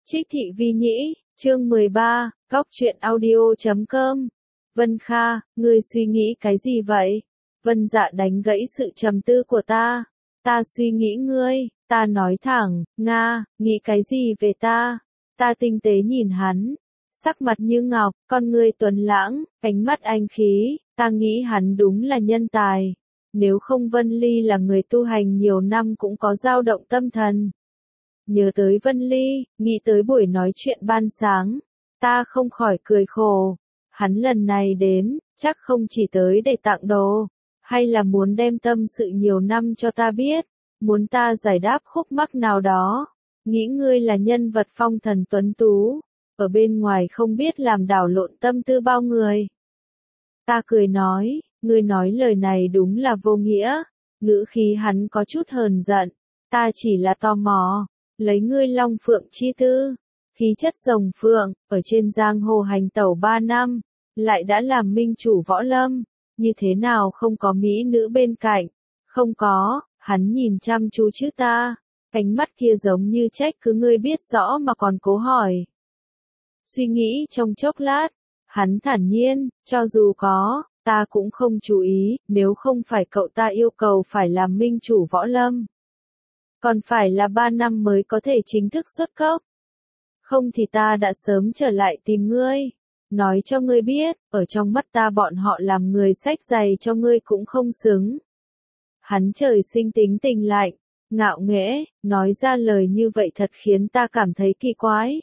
Trích Thị Vi Nhĩ, chương 13, Góc truyện audio.com. Vân Kha, ngươi suy nghĩ cái gì vậy? Vân Dạ đánh gãy sự trầm tư của ta. Ta suy nghĩ ngươi, ta nói thẳng, Nga, nghĩ cái gì về ta? Ta tinh tế nhìn hắn, sắc mặt như ngọc, con ngươi tuấn lãng, ánh mắt anh khí, ta nghĩ hắn đúng là nhân tài. Nếu không Vân Ly là người tu hành nhiều năm cũng có dao động tâm thần. Nhớ tới Vân Ly, nghĩ tới buổi nói chuyện ban sáng, ta không khỏi cười khổ. Hắn lần này đến, chắc không chỉ tới để tặng đồ, hay là muốn đem tâm sự nhiều năm cho ta biết, muốn ta giải đáp khúc mắc nào đó. Nghĩ ngươi là nhân vật phong thần tuấn tú, ở bên ngoài không biết làm đảo lộn tâm tư bao người. Ta cười nói, ngươi nói lời này đúng là vô nghĩa. Ngữ khí hắn có chút hờn giận, ta chỉ là tò mò. Lấy ngươi long phượng chi tư, khí chất rồng phượng, ở trên giang hồ hành tẩu 3 năm, lại đã làm minh chủ võ lâm, như thế nào không có mỹ nữ bên cạnh? Không có, hắn nhìn chăm chú chứ ta, ánh mắt kia giống như trách cứ ngươi biết rõ mà còn cố hỏi. Suy nghĩ trong chốc lát, hắn thản nhiên, cho dù có, ta cũng không chú ý, nếu không phải cậu ta yêu cầu phải làm minh chủ võ lâm. Còn phải là 3 năm mới có thể chính thức xuất cốc. Không thì ta đã sớm trở lại tìm ngươi. Nói cho ngươi biết, ở trong mắt ta bọn họ làm người xách giày cho ngươi cũng không xứng. Hắn trời sinh tính tình lạnh, ngạo nghễ, nói ra lời như vậy thật khiến ta cảm thấy kỳ quái.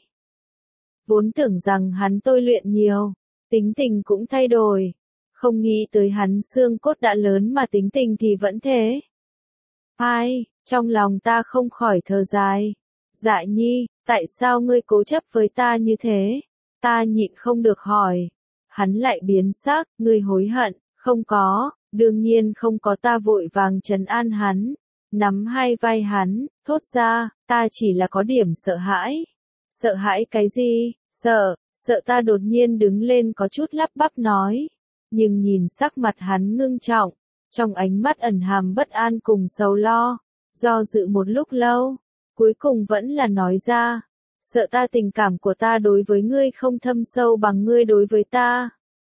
Vốn tưởng rằng hắn tôi luyện nhiều, tính tình cũng thay đổi. Không nghĩ tới hắn xương cốt đã lớn mà tính tình thì vẫn thế. Ai, trong lòng ta không khỏi thở dài. Dạ Nhi, tại sao ngươi cố chấp với ta như thế? Ta nhịn không được hỏi. Hắn lại biến sắc, ngươi hối hận, không có, đương nhiên không có. Ta vội vàng trấn an hắn, nắm hai vai hắn, thốt ra, ta chỉ là có điểm sợ hãi. Sợ hãi cái gì? Sợ ta đột nhiên đứng lên có chút lắp bắp nói. Nhưng nhìn sắc mặt hắn ngưng trọng, trong ánh mắt ẩn hàm bất an cùng sầu lo, do dự một lúc lâu, cuối cùng vẫn là nói ra, sợ ta tình cảm của ta đối với ngươi không thâm sâu bằng ngươi đối với ta.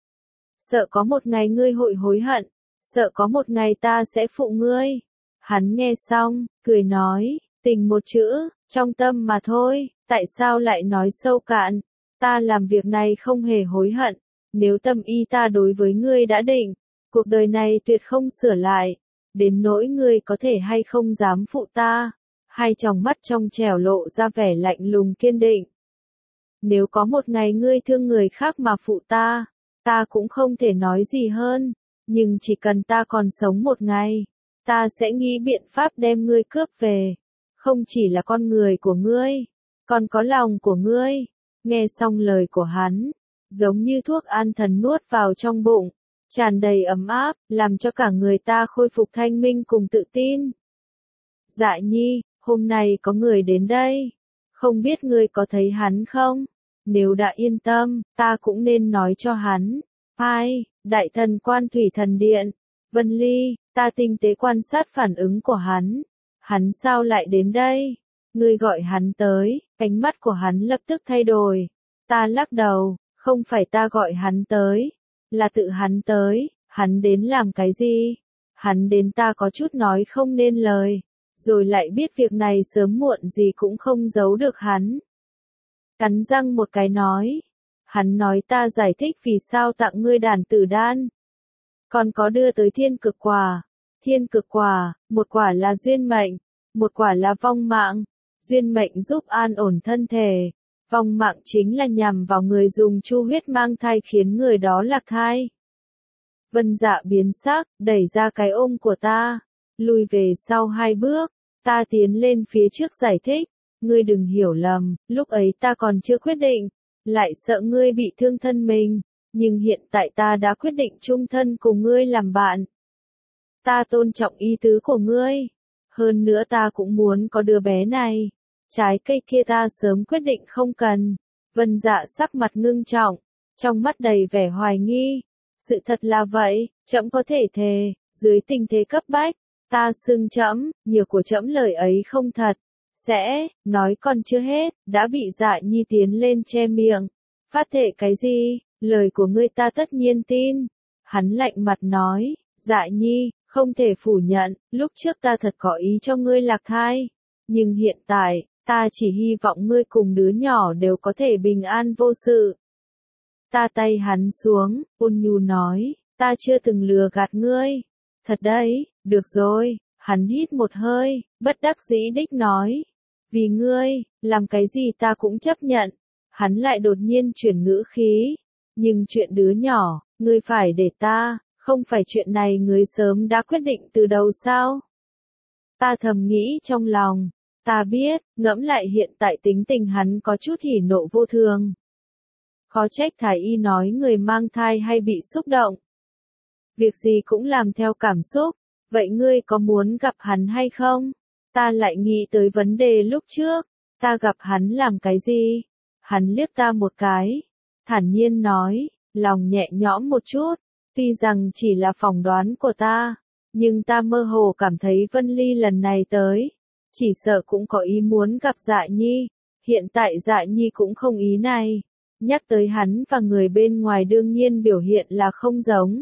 Sợ có một ngày ngươi hội hối hận, sợ có một ngày ta sẽ phụ ngươi. Hắn nghe xong, cười nói, tình một chữ, trong tâm mà thôi, tại sao lại nói sâu cạn, ta làm việc này không hề hối hận, nếu tâm ý ta đối với ngươi đã định, cuộc đời này tuyệt không sửa lại, đến nỗi ngươi có thể hay không dám phụ ta. Hai tròng mắt trong trẻo lộ ra vẻ lạnh lùng kiên định. Nếu có một ngày ngươi thương người khác mà phụ ta, ta cũng không thể nói gì hơn, nhưng chỉ cần ta còn sống một ngày, ta sẽ nghĩ biện pháp đem ngươi cướp về. Không chỉ là con người của ngươi, còn có lòng của ngươi. Nghe xong lời của hắn, giống như thuốc an thần nuốt vào trong bụng, tràn đầy ấm áp, làm cho cả người ta khôi phục thanh minh cùng tự tin. Dạ Nhi, hôm nay có người đến đây, không biết ngươi có thấy hắn không? Nếu đã yên tâm, ta cũng nên nói cho hắn. Ai, Đại Thần Quan Thủy Thần Điện, Vân Ly, ta tinh tế quan sát phản ứng của hắn. Hắn sao lại đến đây? Ngươi gọi hắn tới, ánh mắt của hắn lập tức thay đổi. Ta lắc đầu, không phải ta gọi hắn tới, là tự hắn tới. Hắn đến làm cái gì? Hắn đến ta có chút nói không nên lời, rồi lại biết việc này sớm muộn gì cũng không giấu được hắn. Cắn răng một cái nói, hắn nói ta giải thích vì sao tặng ngươi đàn tử đan, còn có đưa tới thiên cực quả. Thiên cực quả, một quả là duyên mệnh, một quả là vong mạng. Duyên mệnh giúp an ổn thân thể, vong mạng chính là nhằm vào người dùng chu huyết mang thai khiến người đó lạc thai. Vân Dạ biến sắc, đẩy ra cái ôm của ta, lùi về sau 2 bước, ta tiến lên phía trước giải thích, ngươi đừng hiểu lầm, lúc ấy ta còn chưa quyết định, lại sợ ngươi bị thương thân mình, nhưng hiện tại ta đã quyết định chung thân cùng ngươi làm bạn. Ta tôn trọng ý tứ của ngươi, hơn nữa ta cũng muốn có đứa bé này, trái cây kia ta sớm quyết định không cần. Vân Dạ sắc mặt ngưng trọng, trong mắt đầy vẻ hoài nghi. Sự thật là vậy, trẫm có thể thề, dưới tình thế cấp bách, ta xưng trẫm, nhiều của trẫm lời ấy không thật. Sẽ, nói còn chưa hết, đã bị Dạ Nhi tiến lên che miệng. Phát thệ cái gì, lời của ngươi ta tất nhiên tin. Hắn lạnh mặt nói, Dạ Nhi, không thể phủ nhận, lúc trước ta thật có ý cho ngươi lạc thai. Nhưng hiện tại, ta chỉ hy vọng ngươi cùng đứa nhỏ đều có thể bình an vô sự. Ta tay hắn xuống, ôn nhu nói, ta chưa từng lừa gạt ngươi. Thật đấy, được rồi, hắn hít một hơi, bất đắc dĩ đích nói. Vì ngươi, làm cái gì ta cũng chấp nhận. Hắn lại đột nhiên chuyển ngữ khí. Nhưng chuyện đứa nhỏ, ngươi phải để ta, không phải chuyện này ngươi sớm đã quyết định từ đầu sao? Ta thầm nghĩ trong lòng, ta biết, ngẫm lại hiện tại tính tình hắn có chút hỉ nộ vô thường. Khó trách thái y nói người mang thai hay bị xúc động. Việc gì cũng làm theo cảm xúc, vậy ngươi có muốn gặp hắn hay không? Ta lại nghĩ tới vấn đề lúc trước, ta gặp hắn làm cái gì? Hắn liếc ta một cái, thản nhiên nói, lòng nhẹ nhõm một chút, tuy rằng chỉ là phỏng đoán của ta, nhưng ta mơ hồ cảm thấy Vân Ly lần này tới, chỉ sợ cũng có ý muốn gặp Dạ Nhi, hiện tại Dạ Nhi cũng không ý này, nhắc tới hắn và người bên ngoài đương nhiên biểu hiện là không giống.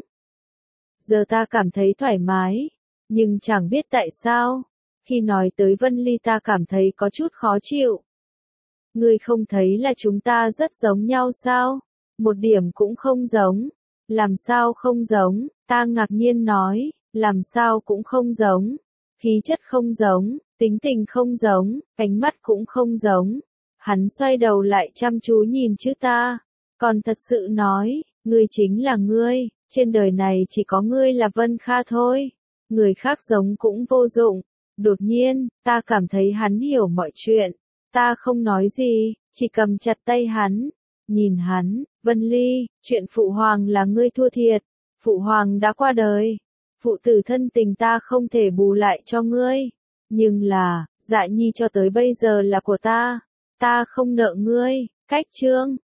Giờ ta cảm thấy thoải mái, nhưng chẳng biết tại sao, khi nói tới Vân Ly ta cảm thấy có chút khó chịu. Ngươi không thấy là chúng ta rất giống nhau sao? Một điểm cũng không giống. Làm sao không giống? Ta ngạc nhiên nói, làm sao cũng không giống. Khí chất không giống, tính tình không giống, ánh mắt cũng không giống. Hắn xoay đầu lại chăm chú nhìn chữ ta. Còn thật sự nói, ngươi chính là ngươi, trên đời này chỉ có ngươi là Vân Kha thôi. Người khác giống cũng vô dụng. Đột nhiên, ta cảm thấy hắn hiểu mọi chuyện. Ta không nói gì, chỉ cầm chặt tay hắn. Nhìn hắn, Vân Ly, chuyện Phụ Hoàng là ngươi thua thiệt. Phụ Hoàng đã qua đời. Phụ tử thân tình ta không thể bù lại cho ngươi. Nhưng là, Dạ Nhi cho tới bây giờ là của ta. Ta không nợ ngươi. Cách chương